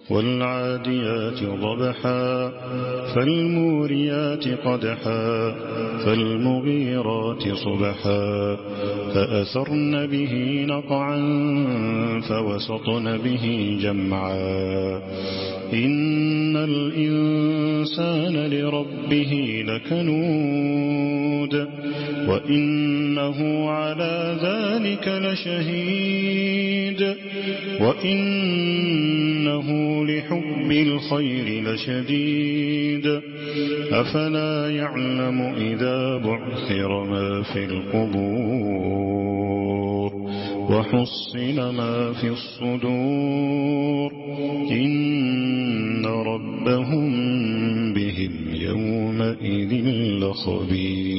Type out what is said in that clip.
والعاديات ضبحا فالموريات قدحا فالمغيرات صبحا فأثرن به نقعا فوسطن به جمعا إن الإنسان لربه لكنود وإنه على ذلك لشهيد وإنه لحب الخير لشديد أفلا يعلم إذا بعثر ما في القبور وحصل ما في الصدور إن ربهم بهم يومئذ لخبير.